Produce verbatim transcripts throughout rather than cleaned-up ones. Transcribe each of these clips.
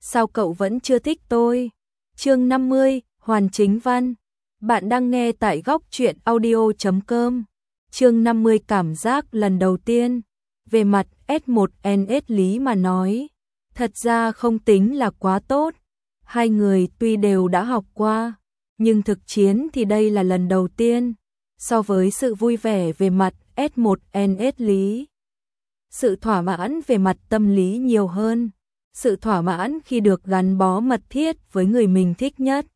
sao cậu vẫn chưa thích tôi? Chương năm mươi, Hoàn Chính Văn. Bạn đang nghe tại góc truyện audio chấm com. Chương năm mươi cảm giác lần đầu tiên. Về mặt S một N S Lý mà nói, thật ra không tính là quá tốt. Hai người tuy đều đã học qua, nhưng thực chiến thì đây là lần đầu tiên. So với sự vui vẻ về mặt S một N S Lý, sự thỏa mãn về mặt tâm lý nhiều hơn. Sự thỏa mãn khi được gắn bó mật thiết với người mình thích nhất.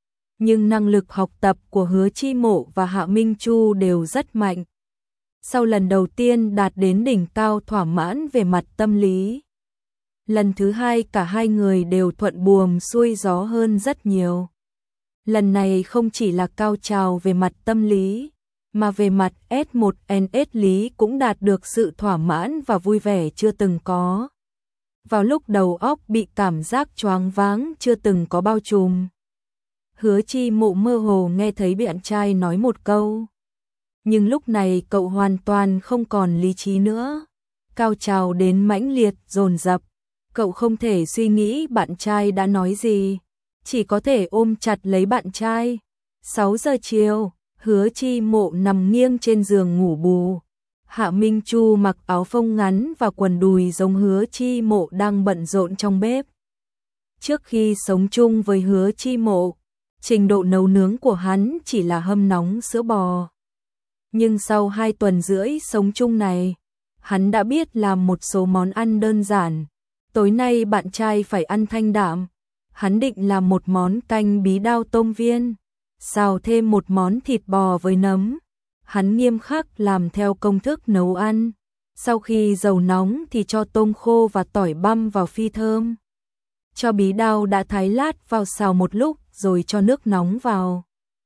Nhưng năng lực học tập của Hứa Chi Mộ và Hạ Minh Chu đều rất mạnh. Sau lần đầu tiên đạt đến đỉnh cao thỏa mãn về mặt tâm lý, lần thứ hai cả hai người đều thuận buồm xuôi gió hơn rất nhiều. Lần này không chỉ là cao trào về mặt tâm lý, mà về mặt S một N S Lý cũng đạt được sự thỏa mãn và vui vẻ chưa từng có. Vào lúc đầu óc bị cảm giác choáng váng chưa từng có bao trùm, Hứa Chi Mộ mơ hồ nghe thấy bạn trai nói một câu. Nhưng lúc này cậu hoàn toàn không còn lý trí nữa. Cao trào đến mãnh liệt, dồn dập. Cậu không thể suy nghĩ bạn trai đã nói gì, chỉ có thể ôm chặt lấy bạn trai. sáu giờ chiều, Hứa Chi Mộ nằm nghiêng trên giường ngủ bù. Hạ Minh Chu mặc áo phông ngắn và quần đùi giống Hứa Chi Mộ đang bận rộn trong bếp. Trước khi sống chung với Hứa Chi Mộ, trình độ nấu nướng của hắn chỉ là hâm nóng sữa bò. Nhưng sau hai tuần rưỡi sống chung này, hắn đã biết làm một số món ăn đơn giản. Tối nay bạn trai phải ăn thanh đạm. Hắn định làm một món canh bí đao tôm viên, xào thêm một món thịt bò với nấm. Hắn nghiêm khắc làm theo công thức nấu ăn. Sau khi dầu nóng thì cho tôm khô và tỏi băm vào phi thơm. Cho bí đao đã thái lát vào xào một lúc rồi cho nước nóng vào.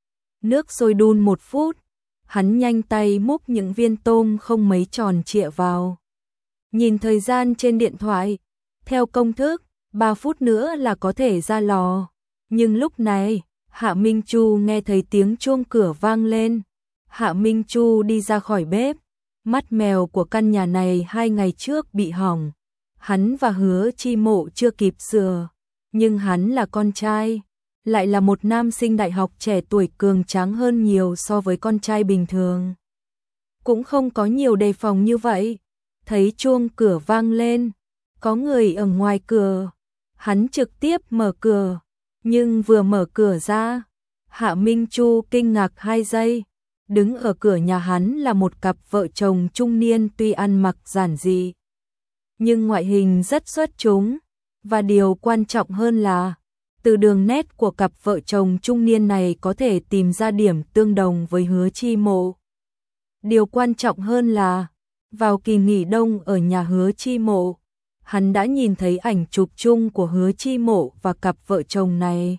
Nước sôi đun một phút. Hắn nhanh tay múc những viên tôm không mấy tròn trịa vào. Nhìn thời gian trên điện thoại, theo công thức, ba phút nữa là có thể ra lò. Nhưng lúc này, Hạ Minh Chu nghe thấy tiếng chuông cửa vang lên. Hạ Minh Chu đi ra khỏi bếp. Mắt mèo của căn nhà này hai ngày trước bị hỏng. Hắn và Hứa Chi Mộ chưa kịp sửa. Nhưng hắn là con trai, lại là một nam sinh đại học trẻ tuổi cường tráng hơn nhiều so với con trai bình thường. Cũng không có nhiều đề phòng như vậy. Thấy chuông cửa vang lên, có người ở ngoài cửa. Hắn trực tiếp mở cửa, nhưng vừa mở cửa ra, Hạ Minh Chu kinh ngạc hai giây. Đứng ở cửa nhà hắn là một cặp vợ chồng trung niên tuy ăn mặc giản dị, nhưng ngoại hình rất xuất chúng. Và điều quan trọng hơn là, từ đường nét của cặp vợ chồng trung niên này có thể tìm ra điểm tương đồng với Hứa Chi Mộ. Điều quan trọng hơn là, vào kỳ nghỉ đông ở nhà Hứa Chi Mộ, hắn đã nhìn thấy ảnh chụp chung của Hứa Chi Mộ và cặp vợ chồng này.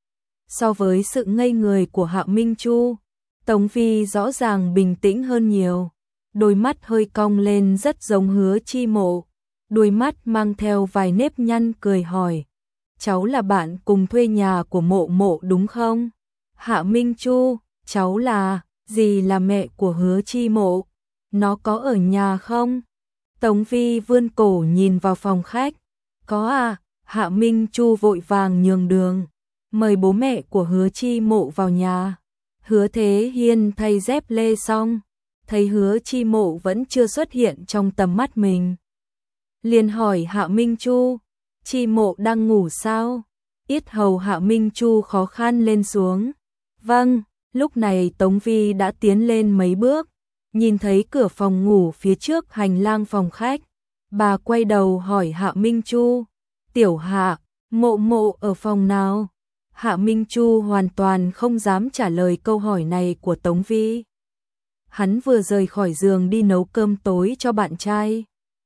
So với sự ngây người của Hạ Minh Chu, Tống Phi rõ ràng bình tĩnh hơn nhiều. Đôi mắt hơi cong lên rất giống Hứa Chi Mộ. Đôi mắt mang theo vài nếp nhăn cười hỏi. Cháu là bạn cùng thuê nhà của Mộ Mộ đúng không? Hạ Minh Chu, cháu là, dì là mẹ của Hứa Chi Mộ. Nó có ở nhà không? Tống Phi vươn cổ nhìn vào phòng khách. Có à, Hạ Minh Chu vội vàng nhường đường. Mời bố mẹ của Hứa Chi Mộ vào nhà. Hứa Thế Hiên thay dép lê xong, thấy Hứa Chi Mộ vẫn chưa xuất hiện trong tầm mắt mình, liền hỏi Hạ Minh Chu, Chi Mộ đang ngủ sao? Yết hầu Hạ Minh Chu khó khăn lên xuống. Vâng. Lúc này Tống Vi đã tiến lên mấy bước, nhìn thấy cửa phòng ngủ phía trước hành lang phòng khách. Bà quay đầu hỏi Hạ Minh Chu, Tiểu Hạ, Mộ Mộ ở phòng nào? Hạ Minh Chu hoàn toàn không dám trả lời câu hỏi này của Tống Vi. Hắn vừa rời khỏi giường đi nấu cơm tối cho bạn trai.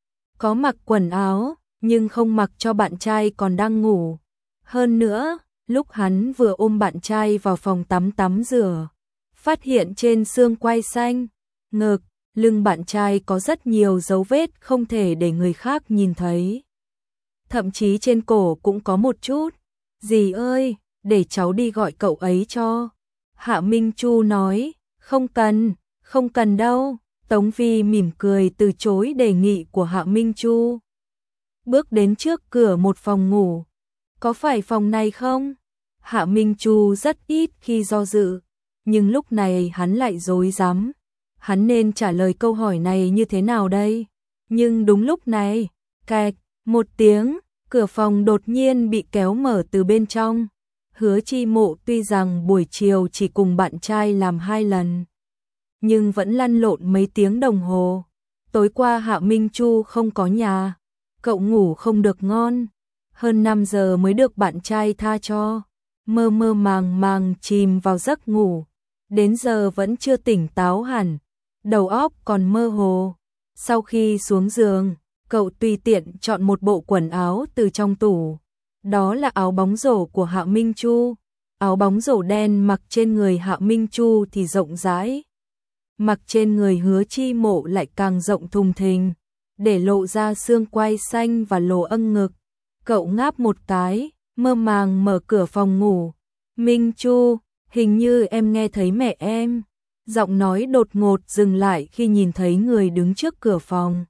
Có mặc quần áo, nhưng không mặc cho bạn trai còn đang ngủ. Hơn nữa, lúc hắn vừa ôm bạn trai vào phòng tắm tắm rửa, phát hiện trên xương quai xanh, ngực, lưng bạn trai có rất nhiều dấu vết không thể để người khác nhìn thấy. Thậm chí trên cổ cũng có một chút. Dì ơi, để cháu đi gọi cậu ấy cho. Hạ Minh Chu nói, không cần, không cần đâu. Tống Vi mỉm cười từ chối đề nghị của Hạ Minh Chu. Bước đến trước cửa một phòng ngủ, có phải phòng này không? Hạ Minh Chu rất ít khi do dự, nhưng lúc này hắn lại rối rắm. Hắn nên trả lời câu hỏi này như thế nào đây? Nhưng đúng lúc này, cạch, một tiếng, cửa phòng đột nhiên bị kéo mở từ bên trong. Hứa Chi Mộ tuy rằng buổi chiều chỉ cùng bạn trai làm hai lần, nhưng vẫn lăn lộn mấy tiếng đồng hồ. Tối qua Hạ Minh Chu không có nhà, cậu ngủ không được ngon, hơn năm giờ mới được bạn trai tha cho, mơ mơ màng màng chìm vào giấc ngủ, đến giờ vẫn chưa tỉnh táo hẳn, đầu óc còn mơ hồ. Sau khi xuống giường, cậu tùy tiện chọn một bộ quần áo từ trong tủ. Đó là áo bóng rổ của Hạ Minh Chu. Áo bóng rổ đen mặc trên người Hạ Minh Chu thì rộng rãi, mặc trên người Hứa Chi Mộ lại càng rộng thùng thình, để lộ ra xương quai xanh và lỗ âng ngực. Cậu ngáp một cái, mơ màng mở cửa phòng ngủ. Minh Chu, hình như em nghe thấy mẹ em. Giọng nói đột ngột dừng lại khi nhìn thấy người đứng trước cửa phòng.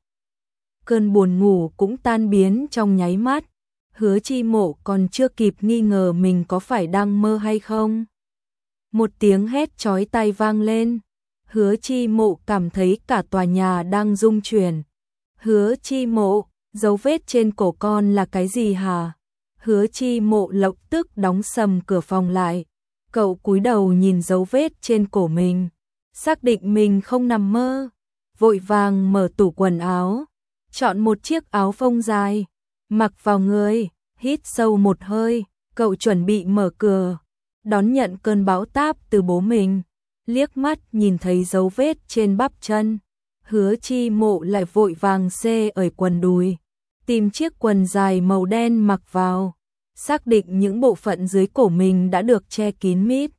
Cơn buồn ngủ cũng tan biến trong nháy mắt. Hứa Chi Mộ còn chưa kịp nghi ngờ mình có phải đang mơ hay không. Một tiếng hét chói tai vang lên. Hứa Chi Mộ cảm thấy cả tòa nhà đang rung chuyển. Hứa Chi Mộ, dấu vết trên cổ con là cái gì hả? Hứa Chi Mộ lập tức đóng sầm cửa phòng lại. Cậu cúi đầu nhìn dấu vết trên cổ mình, xác định mình không nằm mơ, vội vàng mở tủ quần áo, chọn một chiếc áo phông dài, mặc vào người, hít sâu một hơi, cậu chuẩn bị mở cửa, đón nhận cơn bão táp từ bố mình. Liếc mắt nhìn thấy dấu vết trên bắp chân, Hứa Chi Mộ lại vội vàng xê ở quần đùi, tìm chiếc quần dài màu đen mặc vào, xác định những bộ phận dưới cổ mình đã được che kín mít.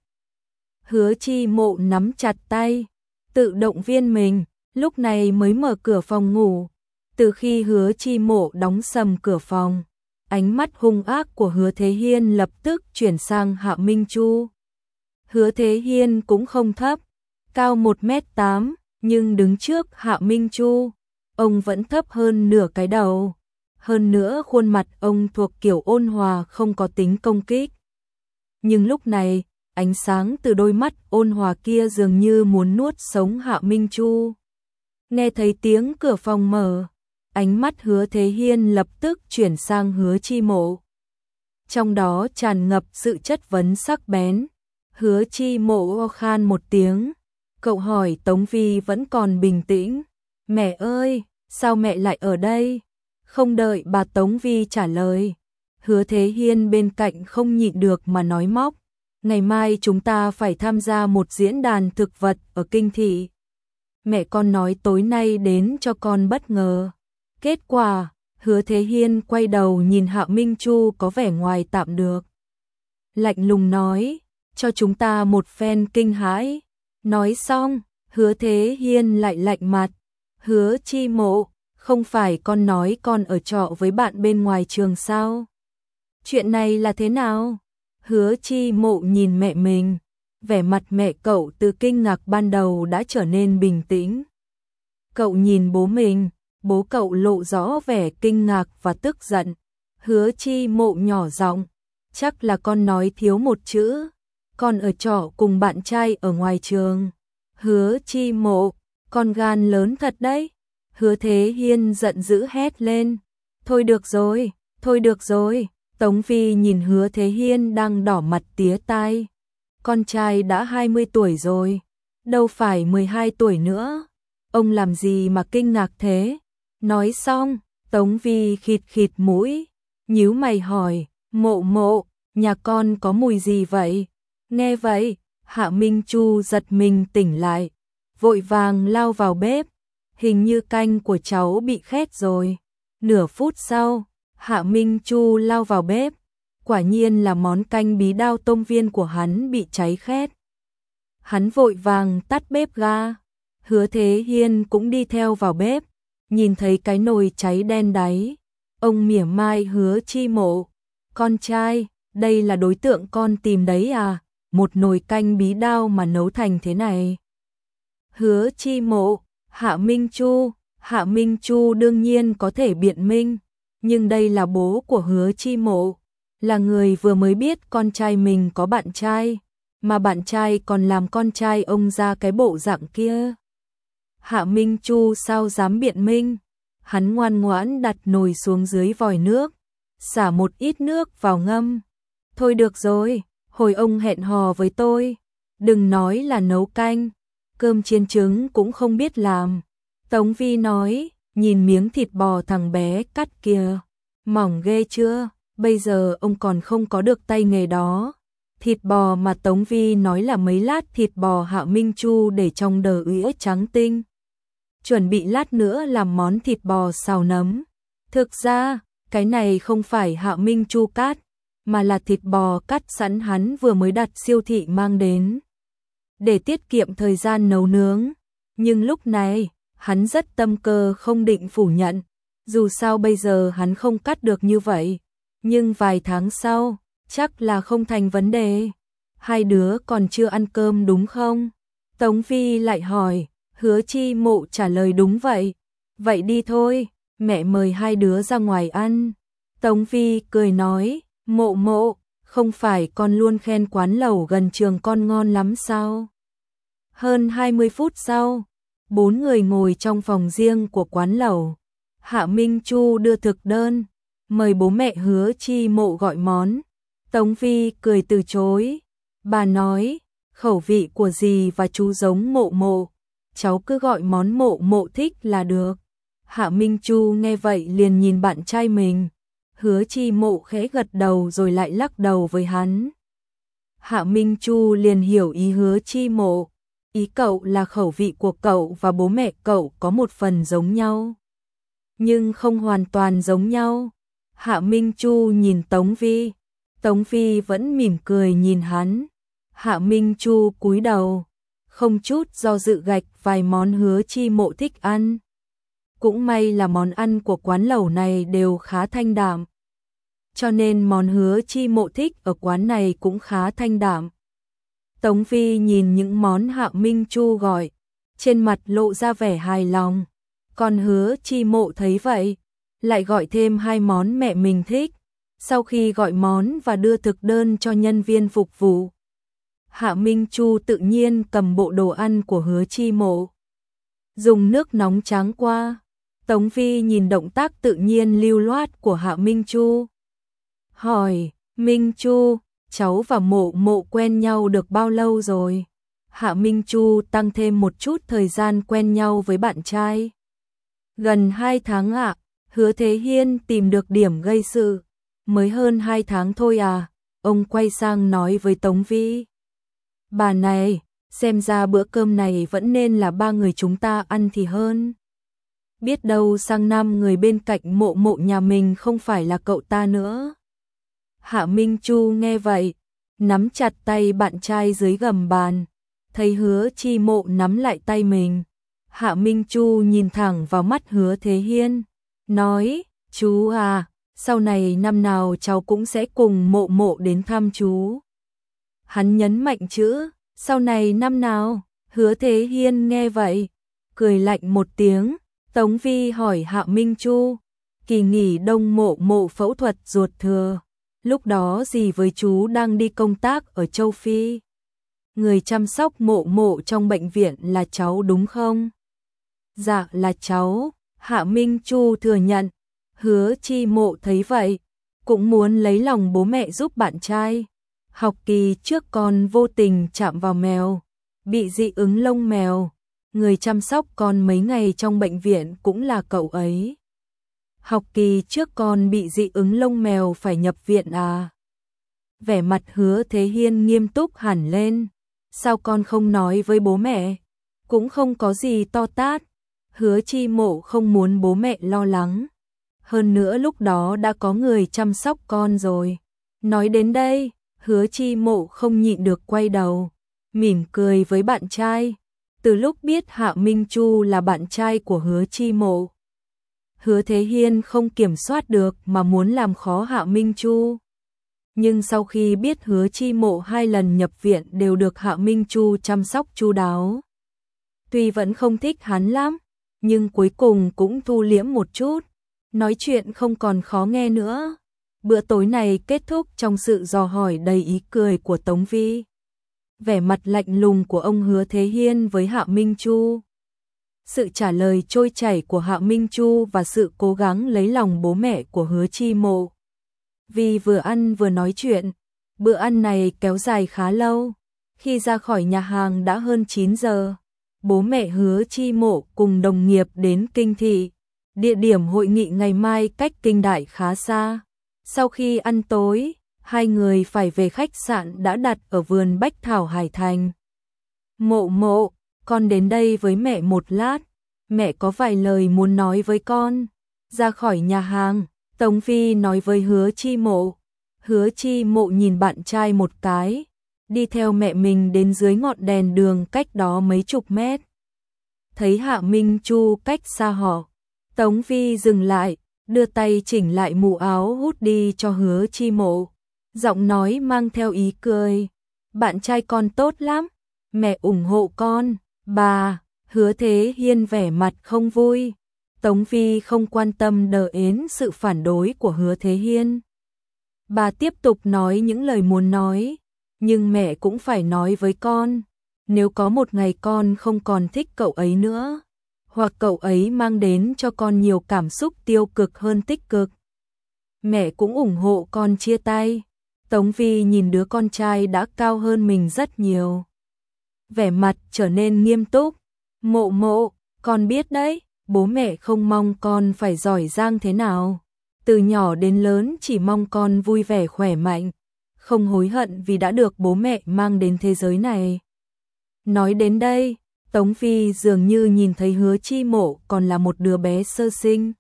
Hứa Chi Mộ nắm chặt tay, tự động viên mình, lúc này mới mở cửa phòng ngủ. Từ khi Hứa Chi Mộ đóng sầm cửa phòng, ánh mắt hung ác của Hứa Thế Hiên lập tức chuyển sang Hạ Minh Chu. Hứa Thế Hiên cũng không thấp, cao một mét tám, nhưng đứng trước Hạ Minh Chu, ông vẫn thấp hơn nửa cái đầu. Hơn nữa khuôn mặt ông thuộc kiểu ôn hòa không có tính công kích. Nhưng lúc này, ánh sáng từ đôi mắt ôn hòa kia dường như muốn nuốt sống Hạ Minh Chu. Nghe thấy tiếng cửa phòng mở, ánh mắt Hứa Thế Hiên lập tức chuyển sang Hứa Chi Mộ. Trong đó tràn ngập sự chất vấn sắc bén. Hứa Chi Mộ khan một tiếng, cậu hỏi Tống Vi vẫn còn bình tĩnh. Mẹ ơi, sao mẹ lại ở đây? Không đợi bà Tống Vi trả lời, Hứa Thế Hiên bên cạnh không nhịn được mà nói móc. Ngày mai chúng ta phải tham gia một diễn đàn thực vật ở Kinh Thị. Mẹ con nói tối nay đến cho con bất ngờ. Kết quả, Hứa Thế Hiên quay đầu nhìn Hạ Minh Chu có vẻ ngoài tạm được. Lạnh lùng nói, cho chúng ta một phen kinh hãi. Nói xong, Hứa Thế Hiên lại lạnh mặt. Hứa Chi Mộ, không phải con nói con ở trọ với bạn bên ngoài trường sao? Chuyện này là thế nào? Hứa Chi Mộ nhìn mẹ mình, vẻ mặt mẹ cậu từ kinh ngạc ban đầu đã trở nên bình tĩnh. Cậu nhìn bố mình, bố cậu lộ rõ vẻ kinh ngạc và tức giận. Hứa Chi Mộ nhỏ giọng, chắc là con nói thiếu một chữ, con ở trọ cùng bạn trai ở ngoài trường. Hứa Chi Mộ, con gan lớn thật đấy. Hứa Thế Hiên giận dữ hét lên, thôi được rồi, thôi được rồi. Tống Vi nhìn Hứa Thế Hiên đang đỏ mặt tía tai. Con trai đã hai mươi tuổi rồi, đâu phải mười hai tuổi nữa. Ông làm gì mà kinh ngạc thế? Nói xong, Tống Vi khịt khịt mũi, nhíu mày hỏi, Mộ Mộ, nhà con có mùi gì vậy? Nghe vậy, Hạ Minh Chu giật mình tỉnh lại, vội vàng lao vào bếp. Hình như canh của cháu bị khét rồi. Nửa phút sau, Hạ Minh Chu lao vào bếp, quả nhiên là món canh bí đao tôm viên của hắn bị cháy khét. Hắn vội vàng tắt bếp ga. Hứa Thế Hiên cũng đi theo vào bếp, nhìn thấy cái nồi cháy đen đáy. Ông mỉa mai Hứa Chi Mộ, con trai, đây là đối tượng con tìm đấy à, một nồi canh bí đao mà nấu thành thế này. Hứa Chi Mộ, Hạ Minh Chu, Hạ Minh Chu đương nhiên có thể biện minh, nhưng đây là bố của Hứa Chi Mộ, là người vừa mới biết con trai mình có bạn trai, mà bạn trai còn làm con trai ông ra cái bộ dạng kia. Hạ Minh Chu sao dám biện minh, hắn ngoan ngoãn đặt nồi xuống dưới vòi nước, xả một ít nước vào ngâm. Thôi được rồi, hồi ông hẹn hò với tôi, đừng nói là nấu canh, cơm chiên trứng cũng không biết làm. Tống Vi nói, nhìn miếng thịt bò thằng bé cắt kìa, mỏng ghê chưa, bây giờ ông còn không có được tay nghề đó. Thịt bò mà Tống Vi nói là mấy lát thịt bò Hạ Minh Chu để trong đờ ỉa trắng tinh. Chuẩn bị lát nữa làm món thịt bò xào nấm. Thực ra, cái này không phải Hạ Minh Chu cắt, mà là thịt bò cắt sẵn hắn vừa mới đặt siêu thị mang đến. Để tiết kiệm thời gian nấu nướng. Nhưng lúc này, hắn rất tâm cơ không định phủ nhận. Dù sao bây giờ hắn không cắt được như vậy. Nhưng vài tháng sau, chắc là không thành vấn đề. Hai đứa còn chưa ăn cơm đúng không? Tống Vi lại hỏi. Hứa Chi Mộ trả lời đúng vậy. Vậy đi thôi, mẹ mời hai đứa ra ngoài ăn. Tống Vi cười nói, Mộ Mộ, không phải con luôn khen quán lẩu gần trường con ngon lắm sao? Hơn hai mươi phút sau, bốn người ngồi trong phòng riêng của quán lẩu. Hạ Minh Chu đưa thực đơn, mời bố mẹ Hứa Chi Mộ gọi món. Tống Vi cười từ chối. Bà nói, khẩu vị của dì và chú giống Mộ Mộ, cháu cứ gọi món Mộ Mộ thích là được. Hạ Minh Chu nghe vậy liền nhìn bạn trai mình. Hứa Chi Mộ khẽ gật đầu rồi lại lắc đầu với hắn. Hạ Minh Chu liền hiểu ý Hứa Chi Mộ. Ý cậu là khẩu vị của cậu và bố mẹ cậu có một phần giống nhau, nhưng không hoàn toàn giống nhau. Hạ Minh Chu nhìn Tống Vi. Tống Vi vẫn mỉm cười nhìn hắn. Hạ Minh Chu cúi đầu, không chút do dự gạch vài món Hứa Chi Mộ thích ăn. Cũng may là món ăn của quán lẩu này đều khá thanh đạm, cho nên món Hứa Chi Mộ thích ở quán này cũng khá thanh đạm. Tống Vi nhìn những món Hạ Minh Chu gọi, trên mặt lộ ra vẻ hài lòng. Còn Hứa Chi Mộ thấy vậy, lại gọi thêm hai món mẹ mình thích. Sau khi gọi món và đưa thực đơn cho nhân viên phục vụ, Hạ Minh Chu tự nhiên cầm bộ đồ ăn của Hứa Chi Mộ, dùng nước nóng tráng qua. Tống Vi nhìn động tác tự nhiên lưu loát của Hạ Minh Chu, hỏi, Minh Chu, cháu và Mộ Mộ quen nhau được bao lâu rồi? Hạ Minh Chu tăng thêm một chút thời gian quen nhau với bạn trai. Gần hai tháng ạ. Hứa Thế Hiên tìm được điểm gây sự. Mới hơn hai tháng thôi à? Ông quay sang nói với Tống Vi. Bà này, xem ra bữa cơm này vẫn nên là ba người chúng ta ăn thì hơn. Biết đâu sang năm người bên cạnh Mộ Mộ nhà mình không phải là cậu ta nữa. Hạ Minh Chu nghe vậy, nắm chặt tay bạn trai dưới gầm bàn. Thấy Hứa Chi Mộ nắm lại tay mình, Hạ Minh Chu nhìn thẳng vào mắt Hứa Thế Hiên, nói, chú à, sau này năm nào cháu cũng sẽ cùng Mộ Mộ đến thăm chú. Hắn nhấn mạnh chữ, sau này năm nào? Hứa Thế Hiên nghe vậy, cười lạnh một tiếng. Tống Vi hỏi Hạ Minh Chu, kỳ nghỉ đông Mộ Mộ phẫu thuật ruột thừa, lúc đó dì với chú đang đi công tác ở châu Phi. Người chăm sóc Mộ Mộ trong bệnh viện là cháu đúng không? Dạ là cháu, Hạ Minh Chu thừa nhận. Hứa Chi Mộ thấy vậy, cũng muốn lấy lòng bố mẹ giúp bạn trai. Học kỳ trước con vô tình chạm vào mèo, bị dị ứng lông mèo. Người chăm sóc con mấy ngày trong bệnh viện cũng là cậu ấy. Học kỳ trước con bị dị ứng lông mèo phải nhập viện à? Vẻ mặt Hứa Thế Hiên nghiêm túc hẳn lên. Sao con không nói với bố mẹ? Cũng không có gì to tát. Hứa Chi Mộ không muốn bố mẹ lo lắng. Hơn nữa lúc đó đã có người chăm sóc con rồi. Nói đến đây, Hứa Chi Mộ không nhịn được quay đầu, mỉm cười với bạn trai. Từ lúc biết Hạ Minh Chu là bạn trai của Hứa Chi Mộ, Hứa Thế Hiên không kiểm soát được mà muốn làm khó Hạ Minh Chu. Nhưng sau khi biết Hứa Chi Mộ hai lần nhập viện đều được Hạ Minh Chu chăm sóc chu đáo, tuy vẫn không thích hắn lắm, nhưng cuối cùng cũng thu liễm một chút, nói chuyện không còn khó nghe nữa. Bữa tối này kết thúc trong sự dò hỏi đầy ý cười của Tống Vi. Vẻ mặt lạnh lùng của ông Hứa Thế Hiên với Hạ Minh Chu. Sự trả lời trôi chảy của Hạ Minh Chu và sự cố gắng lấy lòng bố mẹ của Hứa Chi Mộ. Vì vừa ăn vừa nói chuyện, bữa ăn này kéo dài khá lâu. Khi ra khỏi nhà hàng đã hơn chín giờ. Bố mẹ Hứa Chi Mộ cùng đồng nghiệp đến Kinh Thị. Địa điểm hội nghị ngày mai cách Kinh Đại khá xa. Sau khi ăn tối, hai người phải về khách sạn đã đặt ở vườn Bách Thảo Hải Thành. Mộ Mộ, con đến đây với mẹ một lát. Mẹ có vài lời muốn nói với con. Ra khỏi nhà hàng, Tống Vi nói với Hứa Chi Mộ. Hứa Chi Mộ nhìn bạn trai một cái, đi theo mẹ mình đến dưới ngọn đèn đường cách đó mấy chục mét. Thấy Hạ Minh Chu cách xa họ, Tống Vi dừng lại, đưa tay chỉnh lại mũ áo hút đi cho Hứa Chi Mộ. Giọng nói mang theo ý cười. Bạn trai con tốt lắm, mẹ ủng hộ con. Bà, Hứa Thế Hiên vẻ mặt không vui. Tống Vi không quan tâm đờ ến sự phản đối của Hứa Thế Hiên. Bà tiếp tục nói những lời muốn nói. Nhưng mẹ cũng phải nói với con. Nếu có một ngày con không còn thích cậu ấy nữa, hoặc cậu ấy mang đến cho con nhiều cảm xúc tiêu cực hơn tích cực, mẹ cũng ủng hộ con chia tay. Tống Vi nhìn đứa con trai đã cao hơn mình rất nhiều. Vẻ mặt trở nên nghiêm túc. Mộ Mộ, con biết đấy, bố mẹ không mong con phải giỏi giang thế nào. Từ nhỏ đến lớn chỉ mong con vui vẻ khỏe mạnh, không hối hận vì đã được bố mẹ mang đến thế giới này. Nói đến đây, Tống Vi dường như nhìn thấy Hứa Chi Mộ còn là một đứa bé sơ sinh.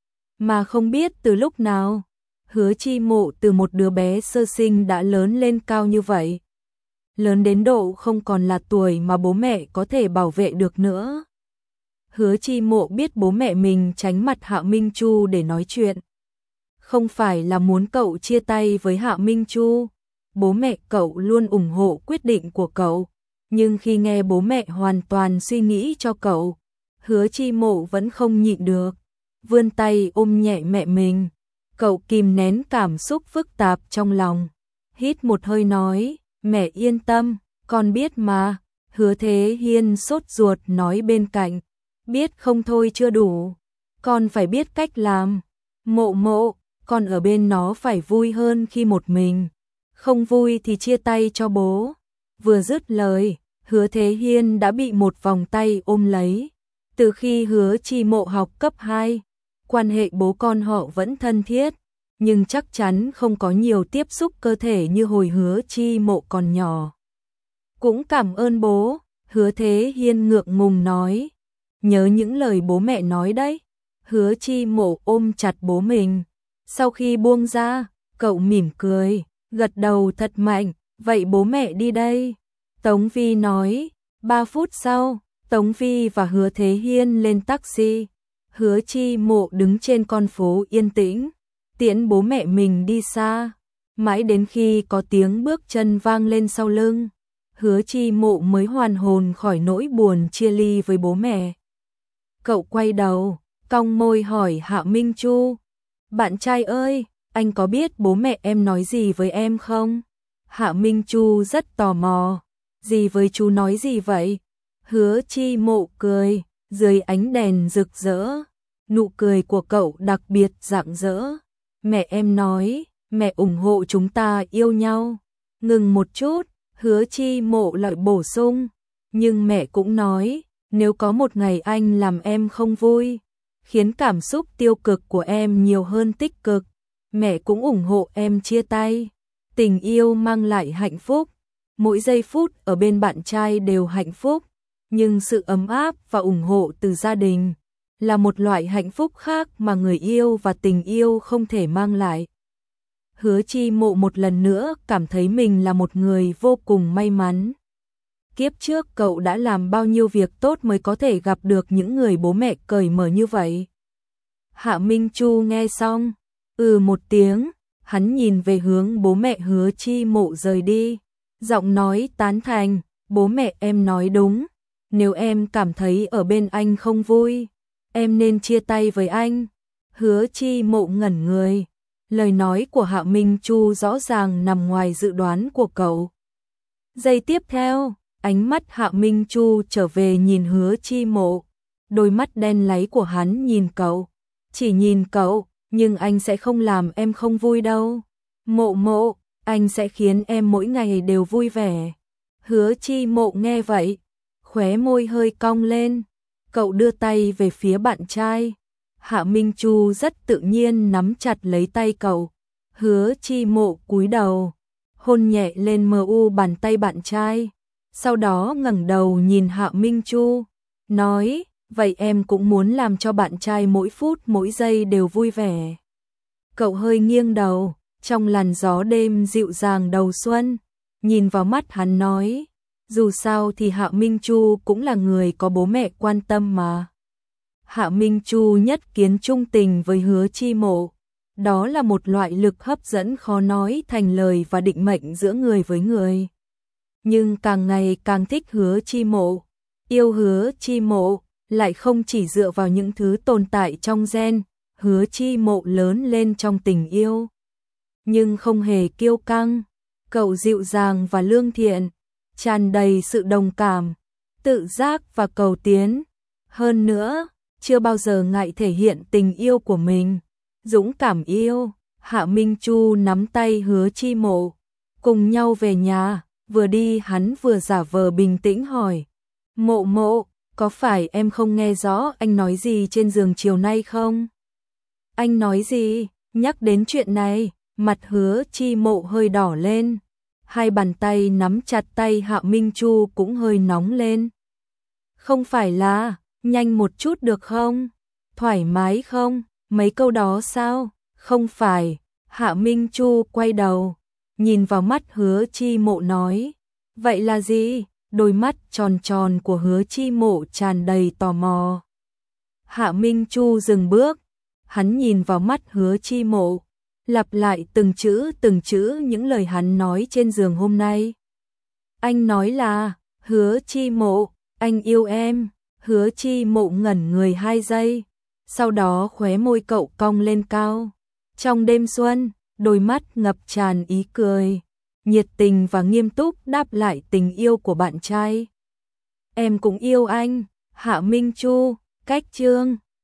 Mà không biết từ lúc nào, Hứa Chi Mộ từ một đứa bé sơ sinh đã lớn lên cao như vậy. Lớn đến độ không còn là tuổi mà bố mẹ có thể bảo vệ được nữa. Hứa Chi Mộ biết bố mẹ mình tránh mặt Hạ Minh Chu để nói chuyện. Không phải là muốn cậu chia tay với Hạ Minh Chu. Bố mẹ cậu luôn ủng hộ quyết định của cậu. Nhưng khi nghe bố mẹ hoàn toàn suy nghĩ cho cậu, Hứa Chi Mộ vẫn không nhịn được. Vươn tay ôm nhẹ mẹ mình. Cậu kìm nén cảm xúc phức tạp trong lòng. Hít một hơi nói, mẹ yên tâm, con biết mà. Hứa Thế Hiên sốt ruột nói bên cạnh, biết không thôi chưa đủ, con phải biết cách làm. Mộ Mộ, con ở bên nó phải vui hơn khi một mình, không vui thì chia tay cho bố. Vừa dứt lời, Hứa Thế Hiên đã bị một vòng tay ôm lấy. Từ khi Hứa Chi Mộ học cấp hai, quan hệ bố con họ vẫn thân thiết, nhưng chắc chắn không có nhiều tiếp xúc cơ thể như hồi Hứa Chi Mộ còn nhỏ. Cũng cảm ơn bố, Hứa Thế Hiên ngượng ngùng nói. Nhớ những lời bố mẹ nói đấy. Hứa Chi Mộ ôm chặt bố mình. Sau khi buông ra, cậu mỉm cười, gật đầu thật mạnh. Vậy bố mẹ đi đây. Tống Vi nói. Ba phút sau, Tống Vi và Hứa Thế Hiên lên taxi. Hứa Chi Mộ đứng trên con phố yên tĩnh, tiễn bố mẹ mình đi xa. Mãi đến khi có tiếng bước chân vang lên sau lưng, Hứa Chi Mộ mới hoàn hồn khỏi nỗi buồn chia ly với bố mẹ. Cậu quay đầu, cong môi hỏi Hạ Minh Chu. Bạn trai ơi, anh có biết bố mẹ em nói gì với em không? Hạ Minh Chu rất tò mò. Gì với chú nói gì vậy? Hứa Chi Mộ cười, dưới ánh đèn rực rỡ. Nụ cười của cậu đặc biệt rạng rỡ. Mẹ em nói, mẹ ủng hộ chúng ta yêu nhau. Ngừng một chút, Hứa Chi Mộ lại bổ sung. Nhưng mẹ cũng nói, nếu có một ngày anh làm em không vui, khiến cảm xúc tiêu cực của em nhiều hơn tích cực, mẹ cũng ủng hộ em chia tay. Tình yêu mang lại hạnh phúc. Mỗi giây phút ở bên bạn trai đều hạnh phúc. Nhưng sự ấm áp và ủng hộ từ gia đình là một loại hạnh phúc khác mà người yêu và tình yêu không thể mang lại. Hứa Chi Mộ một lần nữa cảm thấy mình là một người vô cùng may mắn. Kiếp trước cậu đã làm bao nhiêu việc tốt mới có thể gặp được những người bố mẹ cởi mở như vậy. Hạ Minh Chu nghe xong, ừ một tiếng, hắn nhìn về hướng bố mẹ Hứa Chi Mộ rời đi. Giọng nói tán thành, bố mẹ em nói đúng. Nếu em cảm thấy ở bên anh không vui, em nên chia tay với anh. Hứa Chi Mộ ngẩn người. Lời nói của Hạ Minh Chu rõ ràng nằm ngoài dự đoán của cậu. Giây tiếp theo, ánh mắt Hạ Minh Chu trở về nhìn Hứa Chi Mộ. Đôi mắt đen láy của hắn nhìn cậu. Chỉ nhìn cậu, nhưng anh sẽ không làm em không vui đâu. Mộ Mộ, anh sẽ khiến em mỗi ngày đều vui vẻ. Hứa Chi Mộ nghe vậy, khóe môi hơi cong lên. Cậu đưa tay về phía bạn trai. Hạ Minh Chu rất tự nhiên nắm chặt lấy tay cậu. Hứa Chi Mộ cúi đầu, hôn nhẹ lên mờ u bàn tay bạn trai. Sau đó ngẩng đầu nhìn Hạ Minh Chu, nói, vậy em cũng muốn làm cho bạn trai mỗi phút mỗi giây đều vui vẻ. Cậu hơi nghiêng đầu, trong làn gió đêm dịu dàng đầu xuân, nhìn vào mắt hắn nói, dù sao thì Hạ Minh Chu cũng là người có bố mẹ quan tâm mà. Hạ Minh Chu nhất kiến trung tình với Hứa Chi Mộ, đó là một loại lực hấp dẫn khó nói thành lời và định mệnh giữa người với người. Nhưng càng ngày càng thích Hứa Chi Mộ, yêu Hứa Chi Mộ, lại không chỉ dựa vào những thứ tồn tại trong gen. Hứa Chi Mộ lớn lên trong tình yêu, nhưng không hề kiêu căng, cậu dịu dàng và lương thiện, tràn đầy sự đồng cảm, tự giác và cầu tiến. Hơn nữa, chưa bao giờ ngại thể hiện tình yêu của mình, dũng cảm yêu. Hạ Minh Chu nắm tay Hứa Chi Mộ, cùng nhau về nhà, vừa đi hắn vừa giả vờ bình tĩnh hỏi, Mộ Mộ, có phải em không nghe rõ anh nói gì trên giường chiều nay không? Anh nói gì? Nhắc đến chuyện này, mặt Hứa Chi Mộ hơi đỏ lên, hai bàn tay nắm chặt tay Hạ Minh Chu cũng hơi nóng lên. Không phải là, nhanh một chút được không? Thoải mái không? Mấy câu đó sao? Không phải. Hạ Minh Chu quay đầu, nhìn vào mắt Hứa Chi Mộ nói, vậy là gì? Đôi mắt tròn tròn của Hứa Chi Mộ tràn đầy tò mò. Hạ Minh Chu dừng bước, hắn nhìn vào mắt Hứa Chi Mộ, lặp lại từng chữ từng chữ những lời hắn nói trên giường hôm nay. Anh nói là, Hứa Chi Mộ, anh yêu em. Hứa Chi Mộ ngẩn người hai giây, sau đó khóe môi cậu cong lên cao. Trong đêm xuân, đôi mắt ngập tràn ý cười, nhiệt tình và nghiêm túc đáp lại tình yêu của bạn trai. Em cũng yêu anh. Hạ Minh Chu, cách chương